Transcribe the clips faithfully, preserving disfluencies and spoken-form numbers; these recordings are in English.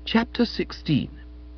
Chapter sixteen.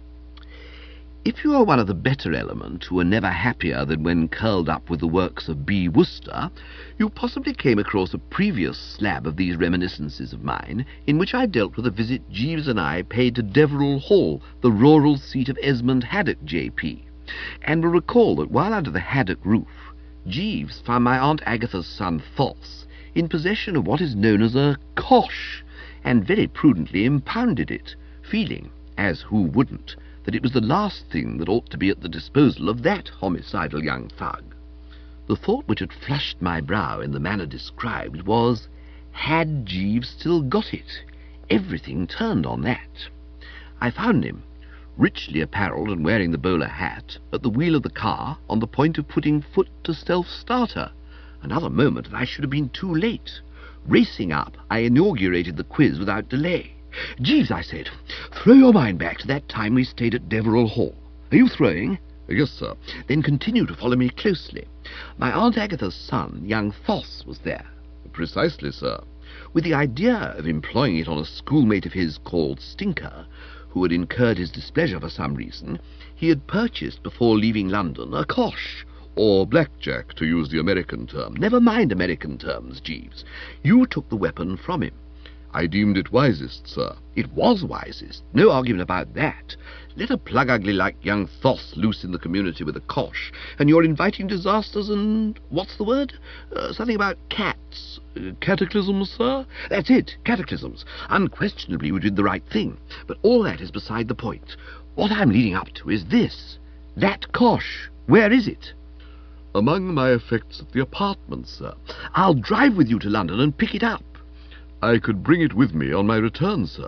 If you are one of the better element who are never happier than when curled up with the works of B. Worcester, you possibly came across a previous slab of these reminiscences of mine, in which I dealt with a visit Jeeves and I paid to Deverell Hall, the rural seat of Esmond Haddock, J P, and will recall that while under the Haddock roof, Jeeves found my Aunt Agatha's son Thos in possession of what is known as a cosh, and very prudently impounded it, feeling, as who wouldn't, that it was the last thing that ought to be at the disposal of that homicidal young thug. The thought which had flushed my brow in the manner described was, had Jeeves still got it? Everything turned on that. I found him, richly apparelled and wearing the bowler hat, at the wheel of the car, on the point of putting foot to self-starter. Another moment and I should have been too late. Racing up, I inaugurated the quiz without delay. "Jeeves," I said, "throw your mind back to that time we stayed at Deverell Hall. Are you throwing?" "Yes, sir." "Then continue to follow me closely. My Aunt Agatha's son, young Thos, was there." "Precisely, sir." "With the idea of employing it on a schoolmate of his called Stinker, who had incurred his displeasure for some reason, he had purchased, before leaving London, a cosh, or blackjack, to use the American term." "Never mind American terms, Jeeves. You took the weapon from him." "I deemed it wisest, sir." "It was wisest. No argument about that. Let a plug-ugly like young Thos loose in the community with a cosh, and you're inviting disasters and... what's the word? Uh, something about cats. Uh, cataclysms, sir?" "That's it, cataclysms. Unquestionably we did the right thing. But all that is beside the point. What I'm leading up to is this. That cosh, where is it?" "Among my effects at the apartment, sir." "I'll drive with you to London and pick it up." "I could bring it with me on my return, sir."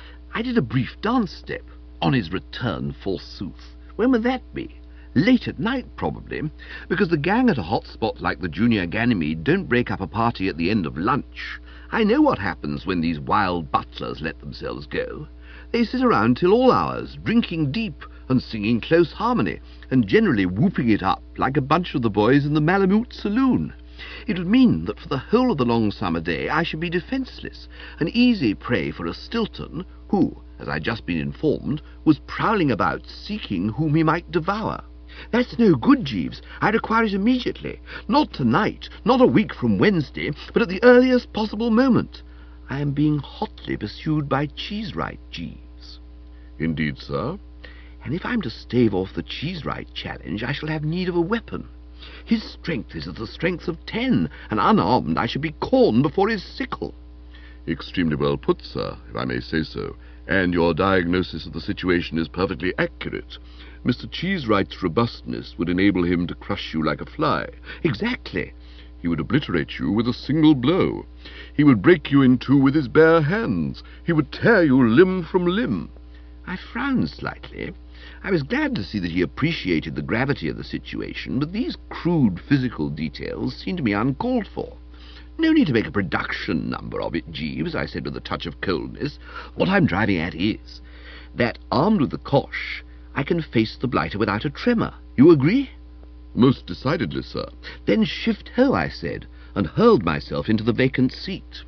I did a brief dance step. On his return, forsooth. When would that be? Late at night, probably, because the gang at a hot spot like the Junior Ganymede don't break up a party at the end of lunch. I know what happens when these wild butlers let themselves go. They sit around till all hours, drinking deep and singing close harmony, and generally whooping it up like a bunch of the boys in the Malamute saloon. It would mean that for the whole of the long summer day I should be defenceless, an easy prey for a Stilton who, as I'd just been informed, was prowling about seeking whom he might devour. "That's no good, Jeeves. I require it immediately. Not tonight, not a week from Wednesday, but at the earliest possible moment. I am being hotly pursued by Cheesewright, Jeeves." "Indeed, sir?" "And if I'm to stave off the Cheesewright challenge, I shall have need of a weapon. His strength is as the strength of ten, and unarmed I should be corned before his sickle." "Extremely well put, sir, if I may say so, and your diagnosis of the situation is perfectly accurate. Mister Cheesewright's robustness would enable him to crush you like a fly." "Exactly." "He would obliterate you with a single blow. He would break you in two with his bare hands. He would tear you limb from limb." I frowned slightly. I was glad to see that he appreciated the gravity of the situation, but these crude physical details seemed to me uncalled for. "No need to make a production number of it, Jeeves," I said with a touch of coldness. "What I'm driving at is that, armed with the cosh, I can face the blighter without a tremor. You agree?" "Most decidedly, sir." "Then shift ho," I said, and hurled myself into the vacant seat.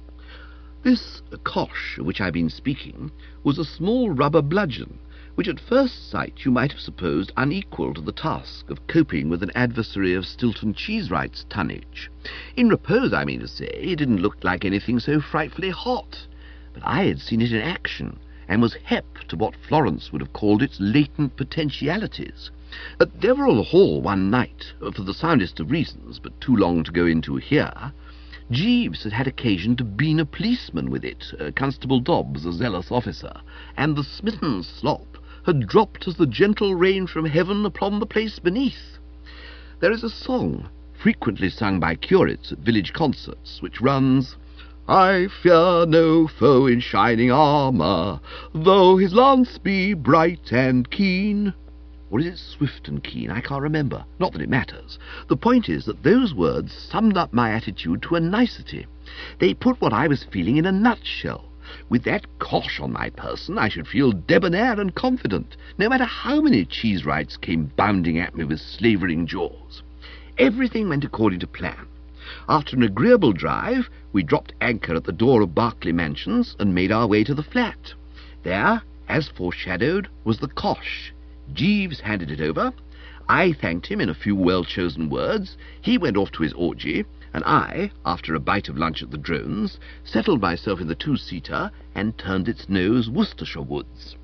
This cosh of which I've been speaking was a small rubber bludgeon, which at first sight you might have supposed unequal to the task of coping with an adversary of Stilton Cheesewright's tonnage. In repose, I mean to say, it didn't look like anything so frightfully hot, but I had seen it in action, and was hep to what Florence would have called its latent potentialities. At Deverell Hall one night, for the soundest of reasons, but too long to go into here, Jeeves had had occasion to bean a policeman with it, uh, Constable Dobbs, a zealous officer, and the smitten slop had dropped as the gentle rain from heaven upon the place beneath. There is a song, frequently sung by curates at village concerts, which runs, "I fear no foe in shining armour, though his lance be bright and keen." Or is it swift and keen? I can't remember. Not that it matters. The point is that those words summed up my attitude to a nicety. They put what I was feeling in a nutshell. With that cosh on my person, I should feel debonair and confident, no matter how many Cheesewrights came bounding at me with slavering jaws. Everything went according to plan. After an agreeable drive, we dropped anchor at the door of Berkeley Mansions and made our way to the flat. There, As foreshadowed was the cosh. Jeeves handed it over. I thanked him in a few well-chosen words. He went off to his orgy, and I, after a bite of lunch at the Drones, settled myself in the two-seater and turned its nose Worcestershire wards.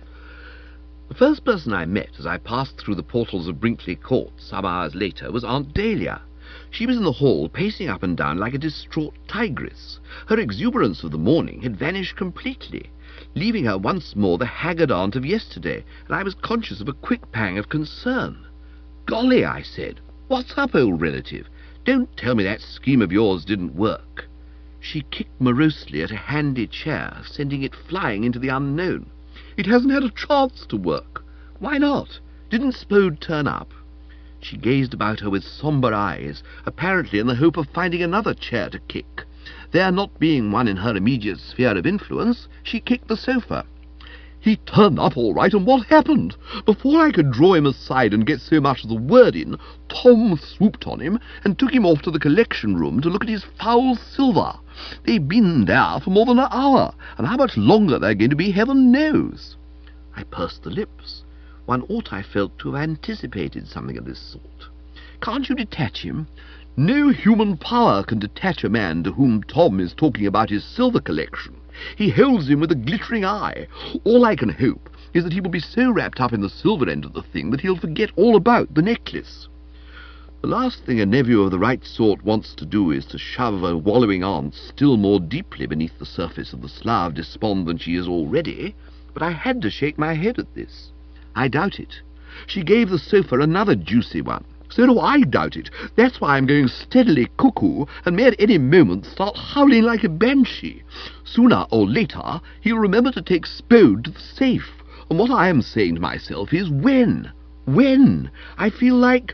The first person I met as I passed through the portals of Brinkley Court some hours later was Aunt Dahlia. She was in the hall, pacing up and down like a distraught tigress. Her exuberance of the morning had vanished completely, leaving her once more the haggard aunt of yesterday, and I was conscious of a quick pang of concern. "Golly," I said, "what's up, old relative? Don't tell me that scheme of yours didn't work." She kicked morosely at a handy chair, sending it flying into the unknown. "It hasn't had a chance to work." "Why not? Didn't Spode turn up?" She gazed about her with sombre eyes, apparently in the hope of finding another chair to kick. There not being one in her immediate sphere of influence, she kicked the sofa. "He turned up all right, and what happened? Before I could draw him aside and get so much as a word in, Tom swooped on him and took him off to the collection room to look at his foul silver. They've been there for more than an hour, and how much longer they're going to be, heaven knows." I pursed the lips. One ought, I felt, to have anticipated something of this sort. "Can't you detach him?" "No human power can detach a man to whom Tom is talking about his silver collection. He holds him with a glittering eye. All I can hope is that he will be so wrapped up in the silver end of the thing that he'll forget all about the necklace." The last thing a nephew of the right sort wants to do is to shove a wallowing aunt still more deeply beneath the surface of the slough of despond than she is already, but I had to shake my head at this. "I doubt it. She gave the sofa another juicy one." "So do I doubt it. That's why I'm going steadily cuckoo, and may at any moment start howling like a banshee. Sooner or later he'll remember to take Spode to the safe, and what I am saying to myself is, when? When? I feel like...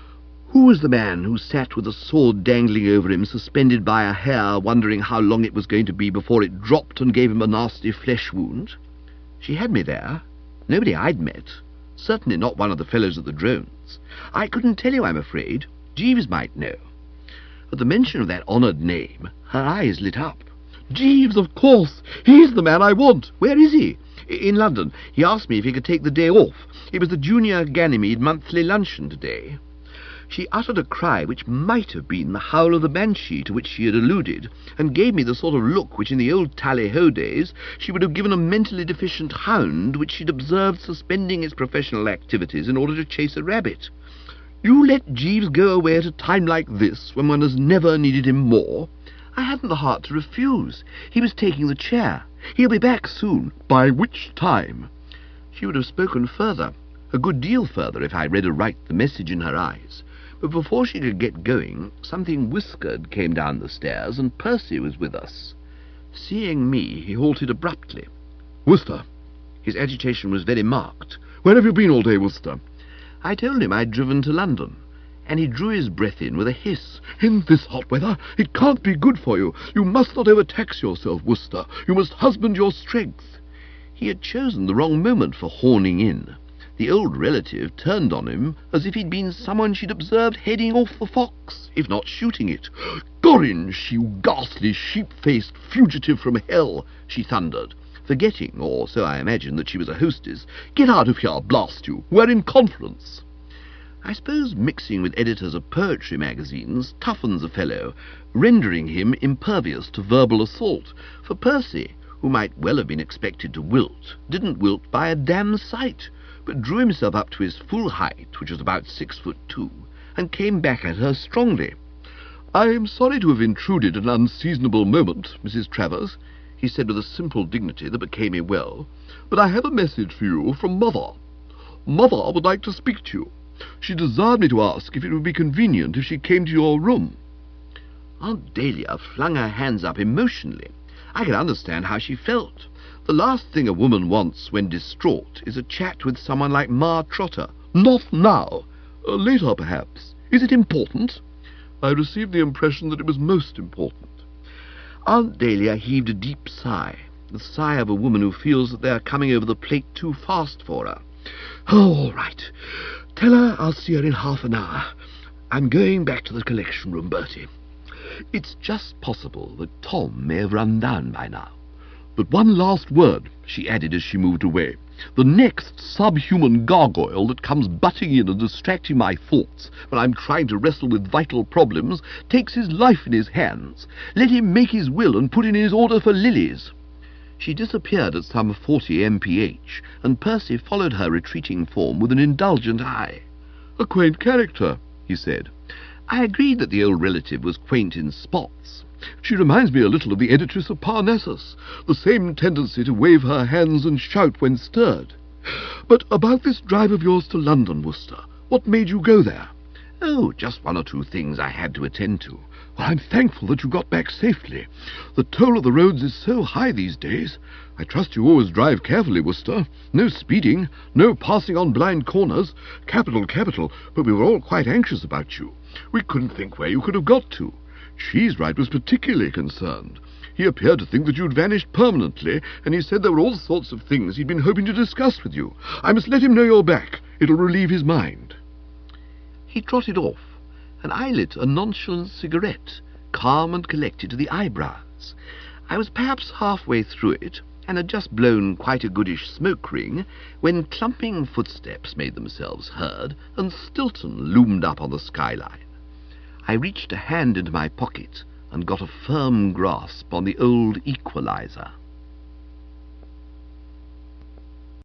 Who was the man who sat with a sword dangling over him, suspended by a hair, wondering how long it was going to be before it dropped and gave him a nasty flesh wound? She had me there. Nobody I'd met. Certainly not one of the fellows at the Drones. I couldn't tell you, I'm afraid. Jeeves might know. At the mention of that honoured name, her eyes lit up. "Jeeves, of course! He's the man I want! Where is he?" "In London. He asked me if he could take the day off. It was the Junior Ganymede monthly luncheon today." She uttered a cry which might have been the howl of the banshee to which she had alluded, and gave me the sort of look which in the old tally-ho days she would have given a mentally deficient hound which she'd observed suspending its professional activities in order to chase a rabbit. "You let Jeeves go away at a time like this, when one has never needed him more?" I hadn't the heart to refuse. He was taking the chair. "He'll be back soon." "By which time?" She would have spoken further, a good deal further, if I read aright the message in her eyes. But before she could get going, something whiskered came down the stairs, and Percy was with us. Seeing me, he halted abruptly. "Worcester." His agitation was very marked. "Where have you been all day, Worcester?" I told him I'd driven to London, and he drew his breath in with a hiss. "In this hot weather? It can't be good for you. You must not overtax yourself, Worcester. You must husband your strength." He had chosen the wrong moment for horning in. The old relative turned on him as if he'd been someone she'd observed heading off the fox, if not shooting it. "Gorringe, you ghastly sheep-faced fugitive from hell," she thundered, forgetting, or so I imagine, that she was a hostess. "Get out of here, blast you! We're in conference." I suppose mixing with editors of poetry magazines toughens a fellow, rendering him impervious to verbal assault, for Percy, who might well have been expected to wilt, didn't wilt by a damn sight, but drew himself up to his full height, which was about six foot two, and came back at her strongly. "I am sorry to have intruded at an unseasonable moment, Missus Travers," he said with a simple dignity that became me well, "but I have a message for you from Mother. Mother would like to speak to you. She desired me to ask if it would be convenient if she came to your room." Aunt Dahlia flung her hands up emotionally. I could understand how she felt. The last thing a woman wants when distraught is a chat with someone like Ma Trotter. "Not now. Uh, later, perhaps. Is it important?" I received the impression that it was most important. Aunt Dahlia heaved a deep sigh, the sigh of a woman who feels that they are coming over the plate too fast for her. "Oh, all right. Tell her I'll see her in half an hour. I'm going back to the collection room, Bertie. It's just possible that Tom may have run down by now. But one last word," she added as she moved away. "The next subhuman gargoyle that comes butting in and distracting my thoughts when I'm trying to wrestle with vital problems takes his life in his hands. Let him make his will and put in his order for lilies." She disappeared at some forty M P H, and Percy followed her retreating form with an indulgent eye. "A quaint character," he said. I agreed that the old relative was quaint in spots. "She reminds me a little of the editress of Parnassus, the same tendency to wave her hands and shout when stirred. But about this drive of yours to London, Worcester, what made you go there?" "Oh, just one or two things I had to attend to." "Well, I'm thankful that you got back safely. The toll of the roads is so high these days. I trust you always drive carefully, Worcester. No speeding, no passing on blind corners. Capital, capital, but we were all quite anxious about you. We couldn't think where you could have got to. Cheesewright was particularly concerned. He appeared to think that you'd vanished permanently, and he said there were all sorts of things he'd been hoping to discuss with you. I must let him know you're back. It'll relieve his mind." He trotted off, and I lit a nonchalant cigarette, calm and collected to the eyebrows. I was perhaps halfway through it, and had just blown quite a goodish smoke ring, when clumping footsteps made themselves heard, and Stilton loomed up on the skyline. I reached a hand into my pocket and got a firm grasp on the old equalizer.